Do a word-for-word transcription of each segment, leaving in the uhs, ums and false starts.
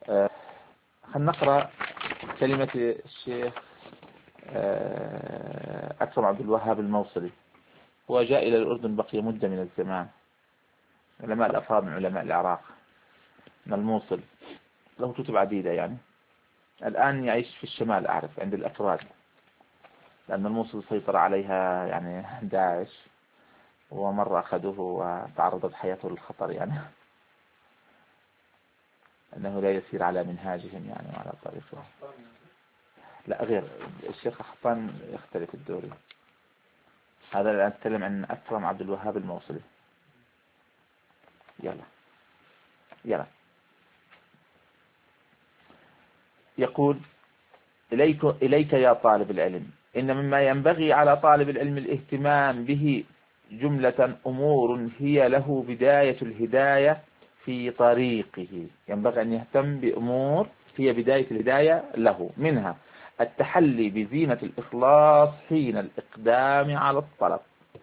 آه خلينا نقرأ كلمة الشيخ آه أكرم عبد الوهاب الموصلي. هو جاء إلى الأردن بقي مدة من الزمان، علماء الأفراد من علماء العراق من الموصل، له كتب عديدة يعني. الآن يعيش في الشمال أعرف عند الأكراد، لأن الموصل سيطر عليها يعني داعش، ومرة أخذوه وتعرضت حياته للخطر يعني، أنه لا يسير على منهاجهم يعني وعلى طريقهم. لا غير الشيخ أحطان يختلف الدوري. هذا الآن أتكلم عن أكرم عبد الوهاب الموصلي. يلا يلا. يقول: إليك, إليك يا طالب العلم، إن مما ينبغي على طالب العلم الاهتمام به جملة أمور هي له بداية الهداية في طريقه. ينبغي أن يهتم بأمور هي بداية الهداية له، منها التحلي بزينة الإخلاص حين الإقدام على الطلب.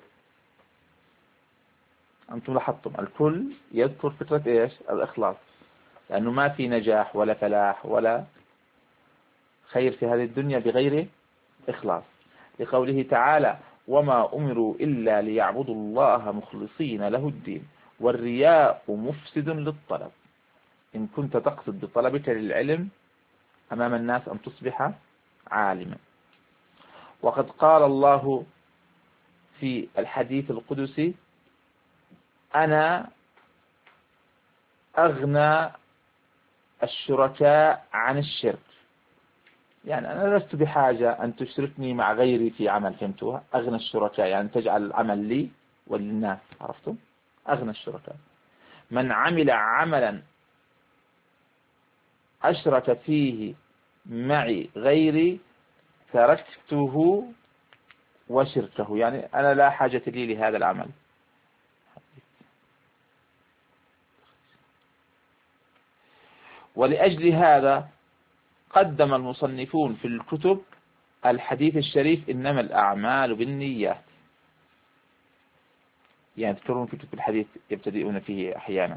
أنتم لاحظتم الكل يذكر فكرة إيش؟ الإخلاص، لأنه ما في نجاح ولا فلاح ولا خير في هذه الدنيا بغير إخلاص، لقوله تعالى: وما أمروا إلا ليعبدوا الله مخلصين له الدين والرياء مفسد للطلب. إن كنت تقصد بطلبك للعلم أمام الناس أن تصبح عالما. وقد قال الله في الحديث القدسي: أنا أغنى الشركاء عن الشرك. يعني أنا لست بحاجة أن تشركني مع غيري في عمل. فهمتوها؟ أغنى الشركاء يعني تجعل العمل لي وللناس. عرفتم؟ أغنى الشركاء. من عمل عملا أشرك فيه معي غيري تركته وشركه. يعني أنا لا حاجة لي لهذا العمل. ولأجل هذا قدم المصنفون في الكتب الحديث الشريف: إنما الأعمال بالنيات. يعني تذكرون في كتب الحديث يبتدئون فيه أحيانا.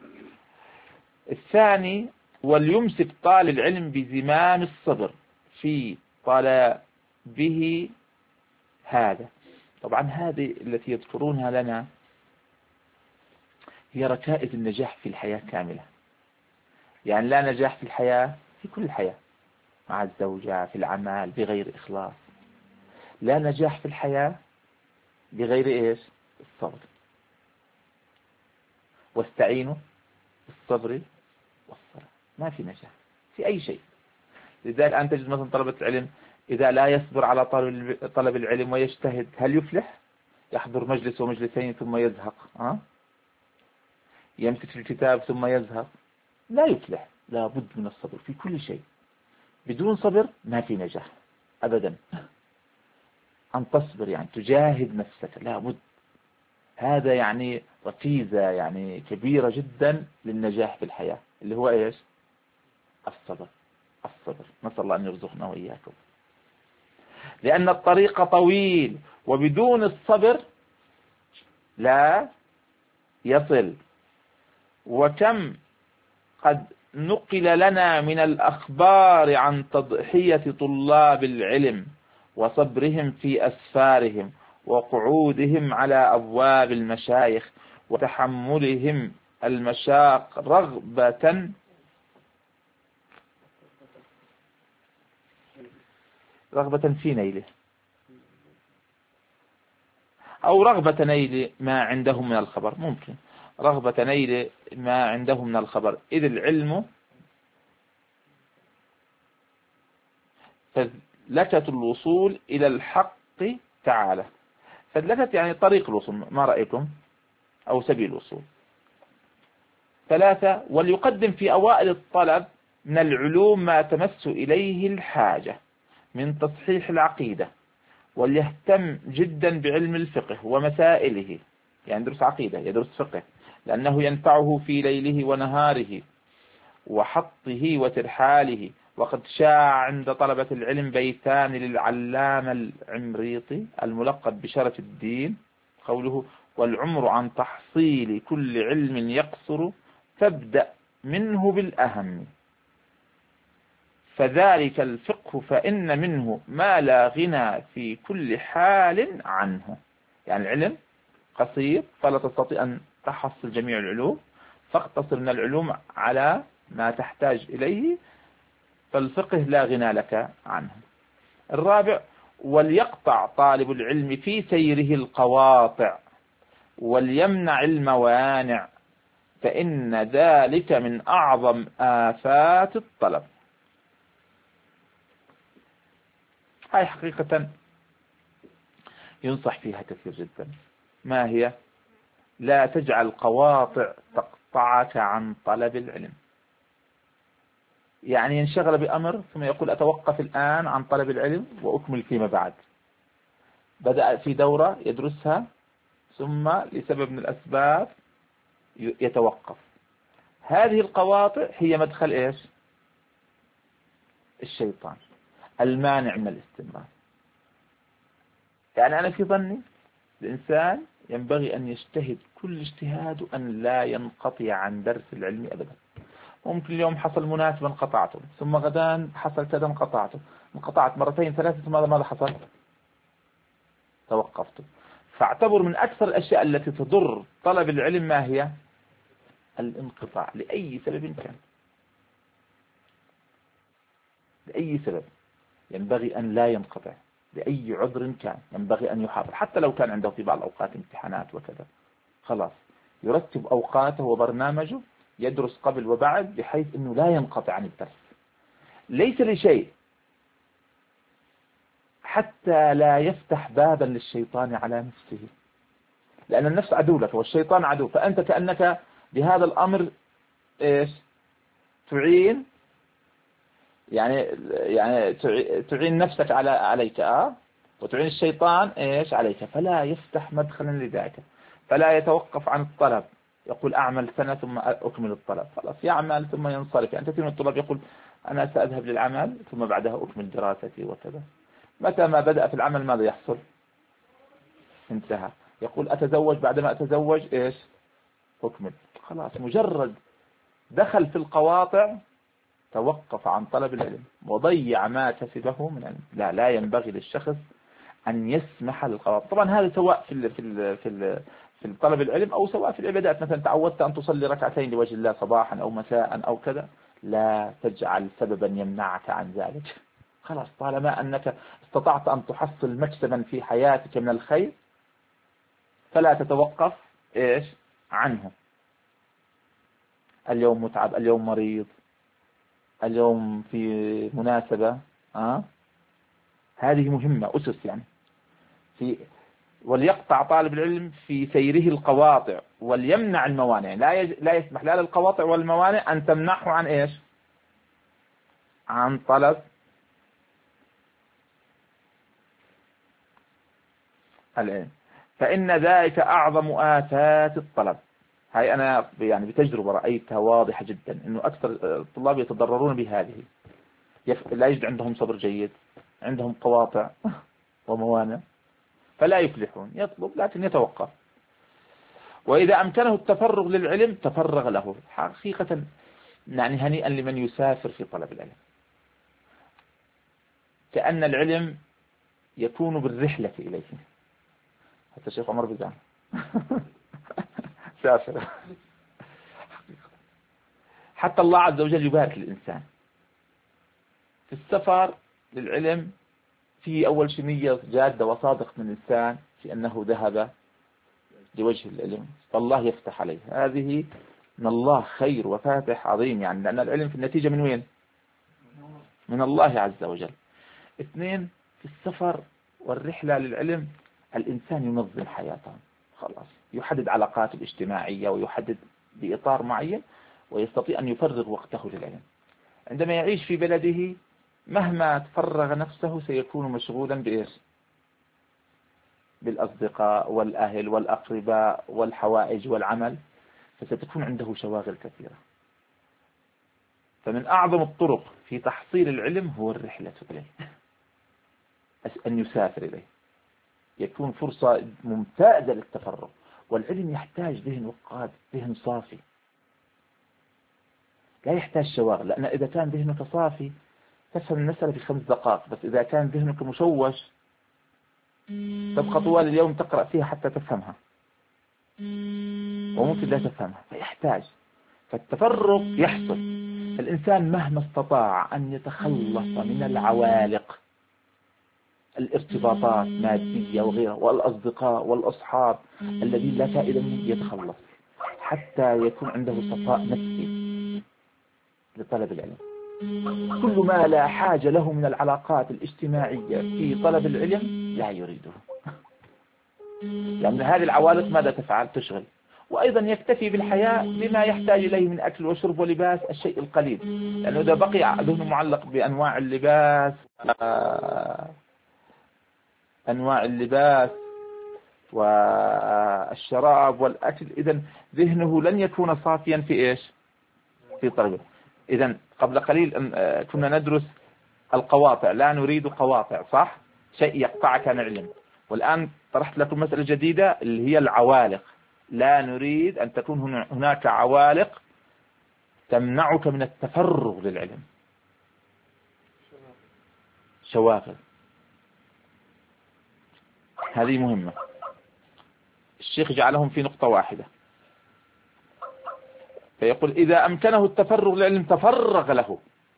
الثاني: وليمسك طالب العلم بزمام الصبر في طلبه هذا. طبعا هذه التي يذكرونها لنا هي ركائز النجاح في الحياة كاملة. يعني لا نجاح في الحياة في كل الحياة، مع الزوجة، في العمل بغير إخلاص. لا نجاح في الحياة بغير إيش؟ الصبر. واستعينوا بالصبر والصلاة. ما في نجاح في أي شيء. لذلك الآن تجد مثلا طلبة العلم إذا لا يصبر على طلب العلم ويجتهد، هل يفلح؟ يحضر مجلس ومجلسين ثم يزهق. أه؟ يمسك في الكتاب ثم يزهق، لا يفلح. لا بد من الصبر في كل شيء. بدون صبر ما في نجاح أبدا. أن تصبر يعني تجاهد نفسك، لا بد. هذا يعني ركيزة يعني كبيرة جدا للنجاح في الحياة، اللي هو إيش؟ الصبر. الصبر. نسأل الله أن يرزقنا وإياكم. لأن الطريق طويل، وبدون الصبر لا يصل. وكم قد نقل لنا من الأخبار عن تضحية طلاب العلم وصبرهم في أسفارهم وقعودهم على أبواب المشايخ وتحملهم المشاق رغبة رغبة في نيله، أو رغبة نيل ما عندهم من الخبر. ممكن رغبة نيل ما عندهم من الخبر، إذ العلم فذلكة الوصول إلى الحق تعالى. فذلكة يعني طريق الوصول، ما رأيكم؟ أو سبيل الوصول. ثلاثة: وليقدم في أوائل الطلب من العلوم ما تمس إليه الحاجة من تصحيح العقيدة، وليهتم جدا بعلم الفقه ومسائله. يعني يدرس عقيدة، يدرس فقه، لأنه ينفعه في ليله ونهاره وحطه وترحاله. وقد شاع عند طلبة العلم بيتان للعلامة العمريطي الملقب بشرف الدين قوله: والعمر عن تحصيل كل علم يقصر، فابدأ منه بالأهم. فذلك الفقه فإن منه ما لا غنى في كل حال عنه. يعني العلم قصير فلا تستطيع أن تحصل جميع العلوم، فاقتصر من العلوم على ما تحتاج إليه، فالفقه لا غنى لك عنه. الرابع: وليقطع طالب العلم في سيره القواطع وليمنع الموانع، فإن ذلك من أعظم آفات الطلب. هاي حقيقة ينصح فيها كثير جدا. ما هي؟ لا تجعل قواطع تقطعك عن طلب العلم. يعني ينشغل بأمر ثم يقول أتوقف الآن عن طلب العلم وأكمل فيما بعد. بدأ في دورة يدرسها ثم لسبب من الأسباب يتوقف. هذه القواطع هي مدخل إيش؟ الشيطان، المانع من الاستمرار. يعني أنا في ظني الإنسان ينبغي أن يجتهد كل اجتهاد أن لا ينقطع عن درس العلم أبدا. ممكن اليوم حصل مناسبة انقطعته، ثم غدا حصل كذا انقطعته، انقطعت مرتين ثلاثة، ثم ماذا حصل؟ توقفت. فاعتبر من أكثر الأشياء التي تضر طلب العلم ما هي؟ الانقطاع لأي سبب كان، لأي سبب ينبغي أن لا ينقطع، لأي عذر كان ينبغي أن يحافظ، حتى لو كان عنده في بعض الأوقات امتحانات وكذا، خلاص يرتب أوقاته وبرنامجه، يدرس قبل وبعد بحيث أنه لا ينقطع عن الدرس. ليس لشيء حتى لا يفتح بابا للشيطان على نفسه، لأن النفس عدو لك والشيطان عدو، فأنت كأنك بهذا الأمر إيش تعين، يعني يعني تعين نفسك على عليك آه وتعين الشيطان إيش عليك، فلا يفتح مدخلا لذلك، فلا يتوقف عن الطلب. يقول أعمل سنة ثم أكمل الطلب، خلاص يعمل ثم ينصرف. يعني كثير من الطلاب يقول أنا سأذهب للعمل ثم بعدها أكمل دراستي وكذا. متى ما بدأ في العمل ماذا يحصل؟ انتهى. يقول أتزوج، بعدما أتزوج إيش أكمل، خلاص مجرد دخل في القواطع توقف عن طلب العلم وضيع ما كسبه من علم. لا لا ينبغي للشخص أن يسمح للقواطع. طبعا هذا سواء في ال في ال في ال في طلب العلم أو سواء في العبادات. مثلا تعودت أن تصلي ركعتين لوجه الله صباحا أو مساء أو كذا، لا تجعل سببا يمنعك عن ذلك. خلاص طالما أنك استطعت أن تحصل مكسبا في حياتك من الخير فلا تتوقف إيش عنه. اليوم متعب، اليوم مريض، اليوم في مناسبة آه؟ هذه مهمة أسس. يعني في وليقطع طالب العلم في سيره القواطع وليمنع الموانع. لا يج... لا يسمح لا للقواطع والموانع أن تمنعه عن إيش؟ عن طلب العلم، فإن ذلك أعظم آفات الطلب. هاي أنا يعني بتجربة رأيتها واضحة جدا إنه أكثر الطلاب يتضررون بهذه. لا يجد عندهم صبر جيد، عندهم قواطع وموانع، فلا يفلحون. يطلب لكن يتوقف. وإذا أمكنه التفرغ للعلم تفرغ له حقيقة. يعني هنيئا لمن يسافر في طلب العلم، كأن العلم يكون بالرحلة إليه. حتى الشيخ عمر بزان سافر. حتى الله عز وجل يبارك للإنسان في السفر للعلم. في أول شيء نية جادة وصادق من الإنسان في أنه ذهب لوجه العلم، فالله يفتح عليه. هذه من الله خير وفاتح عظيم، يعني لأن العلم في النتيجة من وين؟ من الله عز وجل. اثنين، في السفر والرحلة للعلم الإنسان ينظم حياته، خلاص يحدد علاقاته الاجتماعية ويحدد بإطار معين ويستطيع أن يفرغ وقته للعلم. عندما يعيش في بلده مهما تفرغ نفسه سيكون مشغولا بإيش؟ بالأصدقاء والأهل والأقرباء والحوائج والعمل، فستكون عنده شواغل كثيرة. فمن أعظم الطرق في تحصيل العلم هو الرحلة إليه، أن يسافر إليه، يكون فرصة ممتازة للتفرغ. والعلم يحتاج ذهن وقاد، ذهن صافي، لا يحتاج شواغل. لأن إذا كان ذهنك صافي تفهم المسألة في خمس دقائق، بس إذا كان ذهنك مشوش تبقى طوال اليوم تقرأ فيها حتى تفهمها، وممكن لا تفهمها، فيحتاج. فالتفرغ يحصل الإنسان مهما استطاع أن يتخلص من العوالق، الارتباطات مادية وغيرها، والأصدقاء والأصحاب الذين لا فائدة منهم، يتخلص حتى يكون عنده صفاء نفسي لطلب العلم. كل ما لا حاجة له من العلاقات الاجتماعية في طلب العلم لا يريده، لأن هذه العوالق ماذا تفعل؟ تشغل. وأيضا يكتفي بالحياة بما يحتاج إليه من أكل وشرب ولباس، الشيء القليل، لأنه إذا بقي ذهنه معلق بأنواع اللباس أنواع اللباس والشراب والأكل، إذن ذهنه لن يكون صافيا في إيش؟ في طلبه. إذن قبل قليل كنا ندرس القواطع، لا نريد قواطع، صح؟ شيء يقطعك عن العلم. والآن طرحت لكم مسألة جديدة اللي هي العوالق، لا نريد أن تكون هناك عوالق تمنعك من التفرغ للعلم، شواغل. هذه مهمة. الشيخ جعلهم في نقطة واحدة، فيقول إذا أمكنه التفرغ للعلم تفرغ له،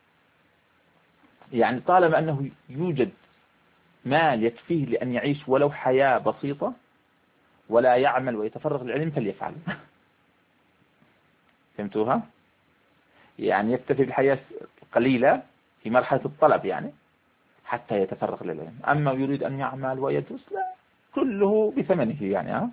يعني طالما أنه يوجد مال يكفيه لأن يعيش ولو حياة بسيطة ولا يعمل ويتفرغ للعلم فليفعل. فهمتوها؟ يعني يكتفي بالحياة قليلة في مرحلة الطلب يعني حتى يتفرغ للعلم. أما يريد أن يعمل ويدرس لا، كله بثمنه يعني. ها؟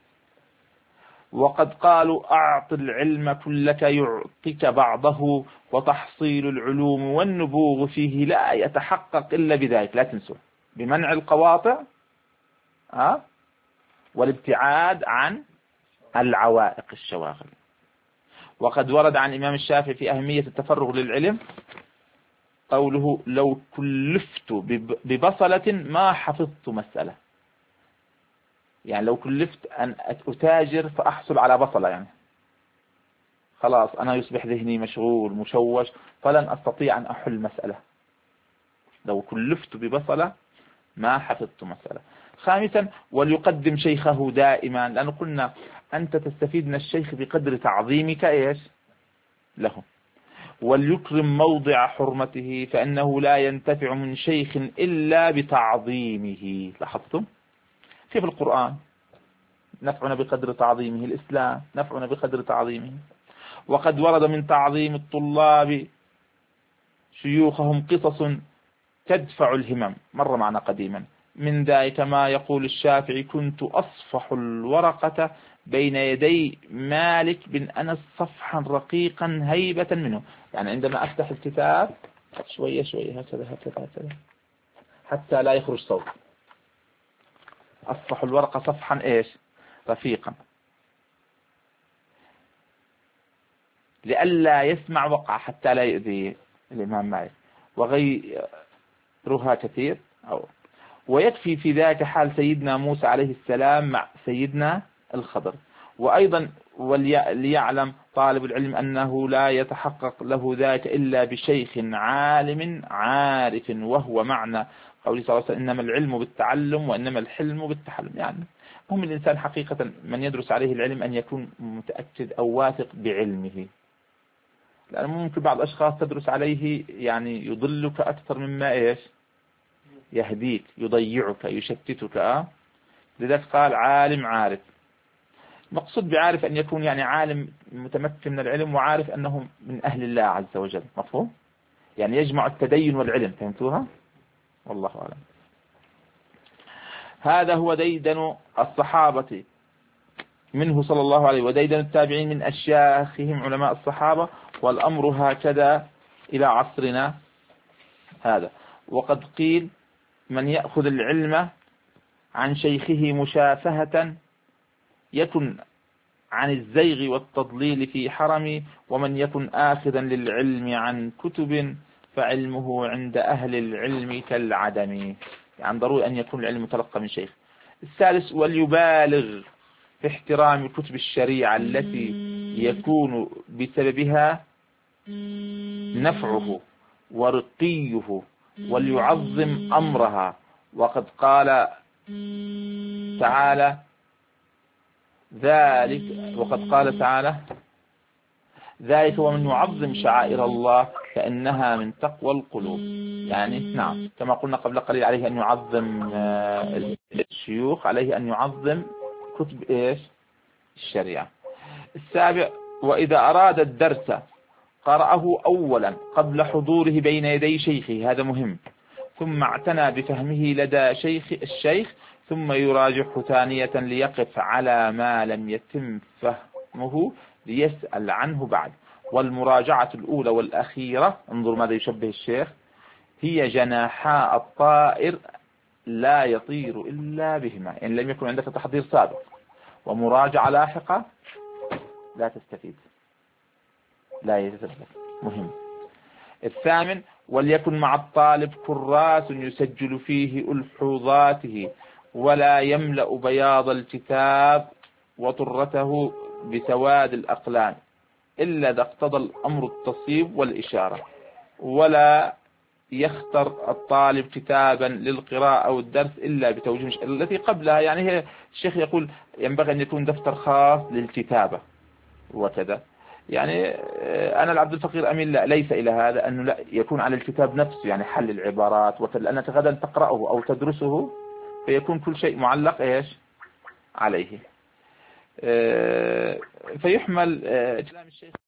وقد قالوا أعط العلم كلك يعطيك بعضه، وتحصيل العلوم والنبوغ فيه لا يتحقق إلا بذلك. لا تنسوا بمنع القواطع ها والابتعاد عن العوائق الشواغل. وقد ورد عن الإمام الشافعي في أهمية التفرغ للعلم قوله لو كلفت ببصلة ما حفظت مسألة، يعني لو كلفت أن أتاجر فأحصل على بصلة، يعني خلاص أنا يصبح ذهني مشغول مشوش فلن أستطيع أن أحل مسألة. لو كلفت ببصلة ما حفظت مسألة. خامسا وليقدم شيخه دائما، لأنه قلنا أنت تستفيد من الشيخ بقدر تعظيمك إيش له. وليكرم موضع حرمته، فإنه لا ينتفع من شيخ إلا بتعظيمه. لاحظتم في القرآن نفعنا بقدر تعظيمه، الإسلام نفعنا بقدر تعظيمه. وقد ورد من تعظيم الطلاب شيوخهم قصص تدفع الهمم، مر معنا قديما. من ذلك ما يقول الشافعي كنت أصفح الورقة بين يدي مالك بن أنس صفحا رقيقا هيبة منه، يعني عندما أفتح الكتاب شوية شوية هكذا هكذا هكذا حتى لا يخرج صوت. أصفح الورقة صفحا إيش رفيقا لئلا يسمع وقع حتى لا يؤذي الإمام مالك، وغيرها كثير. أو ويكفي في ذلك حال سيدنا موسى عليه السلام مع سيدنا الخضر. وأيضا وليعلم طالب العلم أنه لا يتحقق له ذلك إلا بشيخ عالم عارف، وهو معنى قوله صلى الله عليه وسلم إنما العلم بالتعلم وإنما الحلم بالتحلم. يعني هم الإنسان حقيقة من يدرس عليه العلم أن يكون متأكد أو واثق بعلمه، لأن ممكن بعض الأشخاص تدرس عليه يعني يضلك أكثر مما إيش يهديك، يضيعك يشتتك. أه؟ لذلك قال عالم عارف. مقصود بعارف أن يكون يعني عالم متمكن من العلم وعارف أنه من أهل الله عز وجل. مفهوم؟ يعني يجمع التدين والعلم. فهمتوها؟ والله أعلم. هذا هو ديدن الصحابة منه صلى الله عليه، وديدن التابعين من أشياخهم علماء الصحابة، والأمر هكذا إلى عصرنا هذا. وقد قيل من يأخذ العلم عن شيخه مشافهة يكن عن الزيغ والتضليل في حرم، ومن يكن آخذا للعلم عن كتب فعلمه عند أهل العلم كالعدم. يعني ضروري أن يكون العلم متلقى من شيخ. الثالث وليبالغ في احترام كتب الشريعة التي يكون بسببها نفعه ورقيه وليعظم أمرها. وقد قال تعالى ذلك وقد قال تعالى ذلك ومن يعظم شعائر الله فإنها من تقوى القلوب. يعني نعم كما قلنا قبل قليل عليه أن يعظم الشيوخ، عليه أن يعظم كتب إيش الشريعة. السابع وإذا أراد الدرس قرأه أولا قبل حضوره بين يدي شيخه، هذا مهم، ثم اعتنى بفهمه لدى شيخ الشيخ ثم يراجعه ثانية ليقف على ما لم يتم فهمه ليسأل عنه بعد. والمراجعة الأولى والأخيرة، انظر ماذا يشبه الشيخ، هي جناحاء الطائر لا يطير إلا بهما، إن لم يكن عندك تحضير سابق ومراجعة لاحقة لا تستفيد، لا يتثبت، مهم. الثامن وليكن مع الطالب كراس يسجل فيه ألحوظاته ولا يملأ بياض الكتاب وطرته بسواد الأقلام إلا إذا اقتضى الأمر التصيب والإشارة. ولا يختر الطالب كتابا للقراءة أو الدرس إلا بتوجيه التي قبلها. يعني هي الشيخ يقول ينبغي أن يكون دفتر خاص للكتابة وكذا. يعني أنا العبد الفقير أميل لا ليس إلى هذا، أنه لا يكون على الكتاب نفسه، يعني حل العبارات وكذا، لأنك غدا تقرأه أو تدرسه فيكون كل شيء معلق إيش عليه. فيحمل كلام الشيخ